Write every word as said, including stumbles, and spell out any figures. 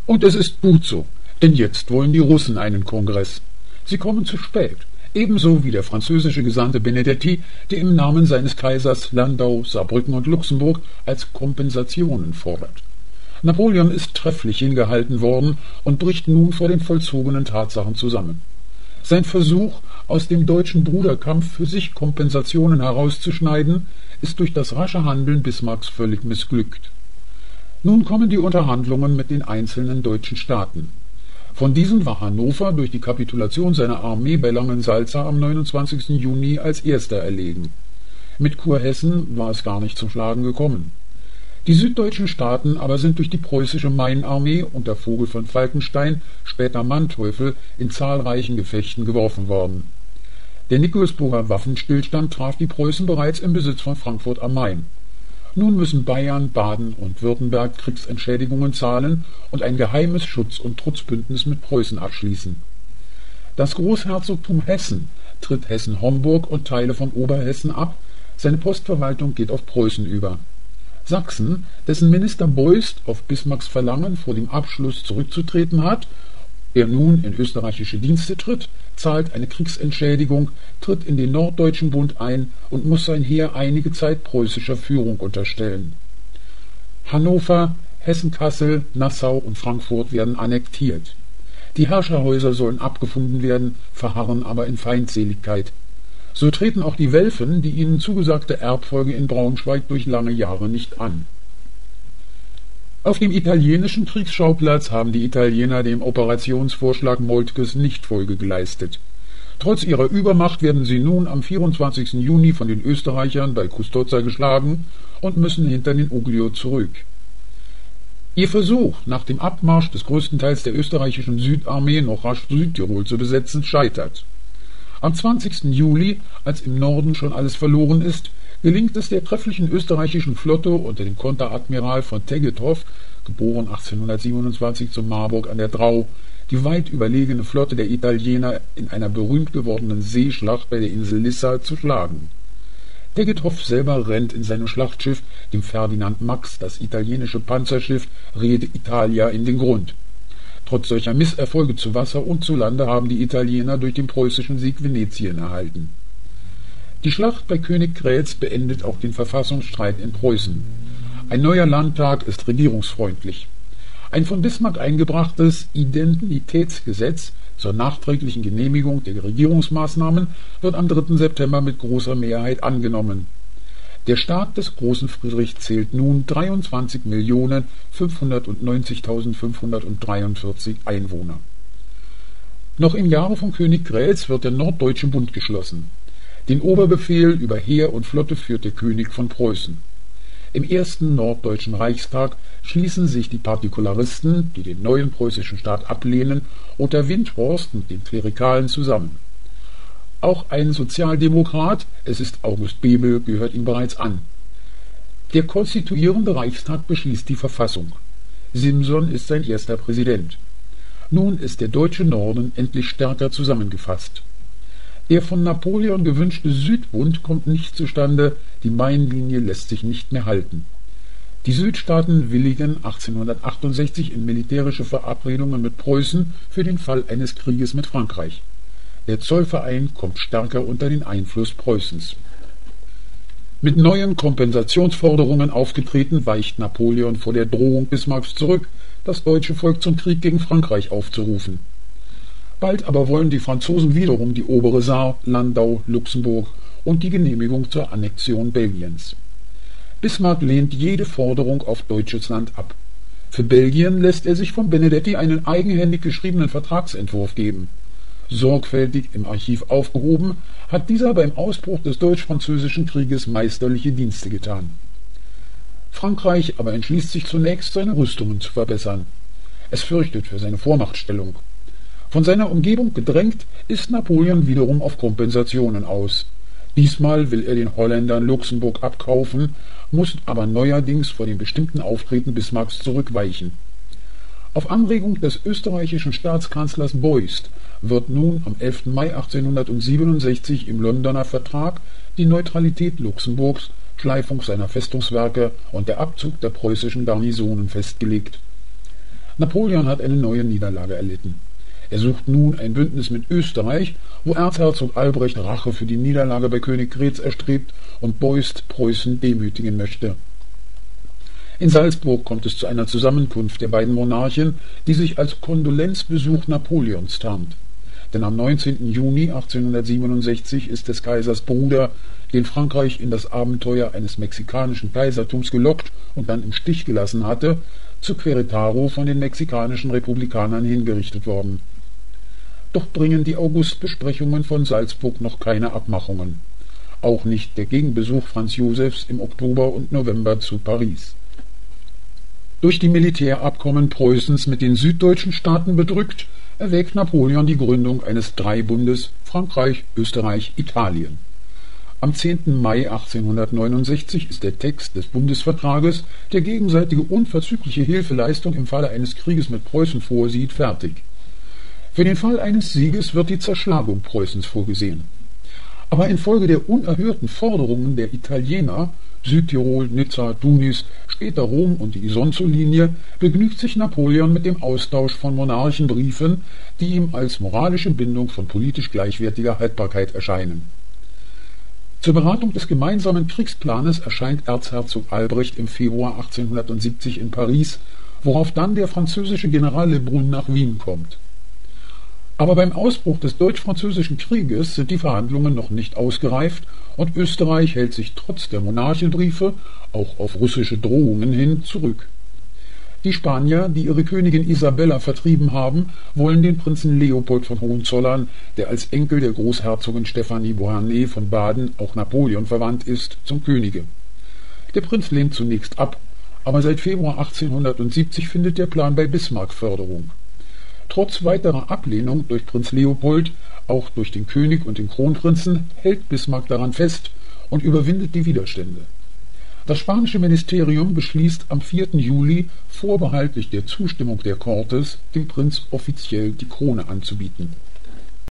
Und es ist gut so, denn jetzt wollen die Russen einen Kongress. Sie kommen zu spät, ebenso wie der französische Gesandte Benedetti, der im Namen seines Kaisers Landau, Saarbrücken und Luxemburg als Kompensationen fordert. Napoleon ist trefflich hingehalten worden und bricht nun vor den vollzogenen Tatsachen zusammen. Sein Versuch, aus dem deutschen Bruderkampf für sich Kompensationen herauszuschneiden, ist durch das rasche Handeln Bismarcks völlig missglückt. Nun kommen die Unterhandlungen mit den einzelnen deutschen Staaten. Von diesen war Hannover durch die Kapitulation seiner Armee bei Langensalza am neunundzwanzigsten Juni als erster erlegen. Mit Kurhessen war es gar nicht zum Schlagen gekommen. Die süddeutschen Staaten aber sind durch die preußische Mainarmee unter Vogel von Falkenstein, später Manteuffel, in zahlreichen Gefechten geworfen worden. Der Nikolsburger Waffenstillstand traf die Preußen bereits im Besitz von Frankfurt am Main. Nun müssen Bayern, Baden und Württemberg Kriegsentschädigungen zahlen und ein geheimes Schutz- und Trutzbündnis mit Preußen abschließen. Das Großherzogtum Hessen tritt Hessen-Homburg und Teile von Oberhessen ab, seine Postverwaltung geht auf Preußen über. Sachsen, dessen Minister Beust auf Bismarcks Verlangen vor dem Abschluss zurückzutreten hat, der nun in österreichische Dienste tritt, zahlt eine Kriegsentschädigung, tritt in den Norddeutschen Bund ein und muss sein Heer einige Zeit preußischer Führung unterstellen. Hannover, Hessen-Kassel, Nassau und Frankfurt werden annektiert. Die Herrscherhäuser sollen abgefunden werden, verharren aber in Feindseligkeit. So treten auch die Welfen, die ihnen zugesagte Erbfolge in Braunschweig, durch lange Jahre nicht an. Auf dem italienischen Kriegsschauplatz haben die Italiener dem Operationsvorschlag Moltkes nicht Folge geleistet. Trotz ihrer Übermacht werden sie nun am vierundzwanzigsten Juni von den Österreichern bei Custozza geschlagen und müssen hinter den Oglio zurück. Ihr Versuch, nach dem Abmarsch des größten Teils der österreichischen Südarmee noch rasch Südtirol zu besetzen, scheitert. Am zwanzigsten Juli, als im Norden schon alles verloren ist, gelingt es der trefflichen österreichischen Flotte unter dem Konteradmiral von Tegethoff, geboren achtzehnhundertsiebenundzwanzig zu Marburg an der Drau, die weit überlegene Flotte der Italiener in einer berühmt gewordenen Seeschlacht bei der Insel Lissa zu schlagen. Tegethoff selber rennt in seinem Schlachtschiff, dem Ferdinand Max, das italienische Panzerschiff Re Italia, in den Grund. Trotz solcher Misserfolge zu Wasser und zu Lande haben die Italiener durch den preußischen Sieg Venetien erhalten. Die Schlacht bei Königgrätz beendet auch den Verfassungsstreit in Preußen. Ein neuer Landtag ist regierungsfreundlich. Ein von Bismarck eingebrachtes Indemnitätsgesetz zur nachträglichen Genehmigung der Regierungsmaßnahmen wird am dritten September mit großer Mehrheit angenommen. Der Staat des großen Friedrich zählt nun dreiundzwanzig Millionen fünfhundertneunzigtausendfünfhundertdreiundvierzig Einwohner. Noch im Jahre von Königgrätz wird der Norddeutsche Bund geschlossen. Den Oberbefehl über Heer und Flotte führt der König von Preußen. Im ersten Norddeutschen Reichstag schließen sich die Partikularisten, die den neuen preußischen Staat ablehnen, unter Windthorst mit den Klerikalen zusammen. Auch ein Sozialdemokrat, es ist August Bebel, gehört ihm bereits an. Der konstituierende Reichstag beschließt die Verfassung. Simson ist sein erster Präsident. Nun ist der deutsche Norden endlich stärker zusammengefasst. Der von Napoleon gewünschte Südbund kommt nicht zustande, die Mainlinie lässt sich nicht mehr halten. Die Südstaaten willigen achtzehnhundertachtundsechzig in militärische Verabredungen mit Preußen für den Fall eines Krieges mit Frankreich. Der Zollverein kommt stärker unter den Einfluss Preußens. Mit neuen Kompensationsforderungen aufgetreten, weicht Napoleon vor der Drohung Bismarcks zurück, das deutsche Volk zum Krieg gegen Frankreich aufzurufen. Bald aber wollen die Franzosen wiederum die obere Saar, Landau, Luxemburg und die Genehmigung zur Annexion Belgiens. Bismarck lehnt jede Forderung auf deutsches Land ab. Für Belgien lässt er sich von Benedetti einen eigenhändig geschriebenen Vertragsentwurf geben. Sorgfältig im Archiv aufgehoben, hat dieser beim Ausbruch des Deutsch-Französischen Krieges meisterliche Dienste getan. Frankreich aber entschließt sich zunächst, seine Rüstungen zu verbessern. Es fürchtet für seine Vormachtstellung. Von seiner Umgebung gedrängt, ist Napoleon wiederum auf Kompensationen aus. Diesmal will er den Holländern Luxemburg abkaufen, muss aber neuerdings vor dem bestimmten Auftreten Bismarcks zurückweichen. Auf Anregung des österreichischen Staatskanzlers Beust wird nun am elften Mai achtzehnhundertsiebenundsechzig im Londoner Vertrag die Neutralität Luxemburgs, Schleifung seiner Festungswerke und der Abzug der preußischen Garnisonen festgelegt. Napoleon hat eine neue Niederlage erlitten. Er sucht nun ein Bündnis mit Österreich, wo Erzherzog Albrecht Rache für die Niederlage bei Königgrätz erstrebt und Beust Preußen demütigen möchte. In Salzburg kommt es zu einer Zusammenkunft der beiden Monarchen, die sich als Kondolenzbesuch Napoleons tarnt. Denn am neunzehnten Juni achtzehnhundertsiebenundsechzig ist des Kaisers Bruder, den Frankreich in das Abenteuer eines mexikanischen Kaisertums gelockt und dann im Stich gelassen hatte, zu Querétaro von den mexikanischen Republikanern hingerichtet worden. Doch bringen die Augustbesprechungen von Salzburg noch keine Abmachungen. Auch nicht der Gegenbesuch Franz Josefs im Oktober und November zu Paris. Durch die Militärabkommen Preußens mit den süddeutschen Staaten bedrückt, erwägt Napoleon die Gründung eines Dreibundes Frankreich, Österreich, Italien. Am zehnten Mai achtzehnhundertneunundsechzig ist der Text des Bundesvertrages, der gegenseitige unverzügliche Hilfeleistung im Falle eines Krieges mit Preußen vorsieht, fertig. Für den Fall eines Sieges wird die Zerschlagung Preußens vorgesehen. Aber infolge der unerhörten Forderungen der Italiener, Südtirol, Nizza, Tunis, später Rom und die Isonzo-Linie, begnügt sich Napoleon mit dem Austausch von Monarchenbriefen, die ihm als moralische Bindung von politisch gleichwertiger Haltbarkeit erscheinen. Zur Beratung des gemeinsamen Kriegsplanes erscheint Erzherzog Albrecht im Februar achtzehnhundertsiebzig in Paris, worauf dann der französische General Le Brun nach Wien kommt. Aber beim Ausbruch des Deutsch-Französischen Krieges sind die Verhandlungen noch nicht ausgereift und Österreich hält sich trotz der Monarchenbriefe, auch auf russische Drohungen hin, zurück. Die Spanier, die ihre Königin Isabella vertrieben haben, wollen den Prinzen Leopold von Hohenzollern, der als Enkel der Großherzogin Stephanie Beauharnais von Baden auch Napoleon verwandt ist, zum Könige. Der Prinz lehnt zunächst ab, aber seit Februar achtzehnhundertsiebzig findet der Plan bei Bismarck Förderung. Trotz weiterer Ablehnung durch Prinz Leopold, auch durch den König und den Kronprinzen, hält Bismarck daran fest und überwindet die Widerstände. Das spanische Ministerium beschließt am vierten Juli, vorbehaltlich der Zustimmung der Cortes, dem Prinz offiziell die Krone anzubieten.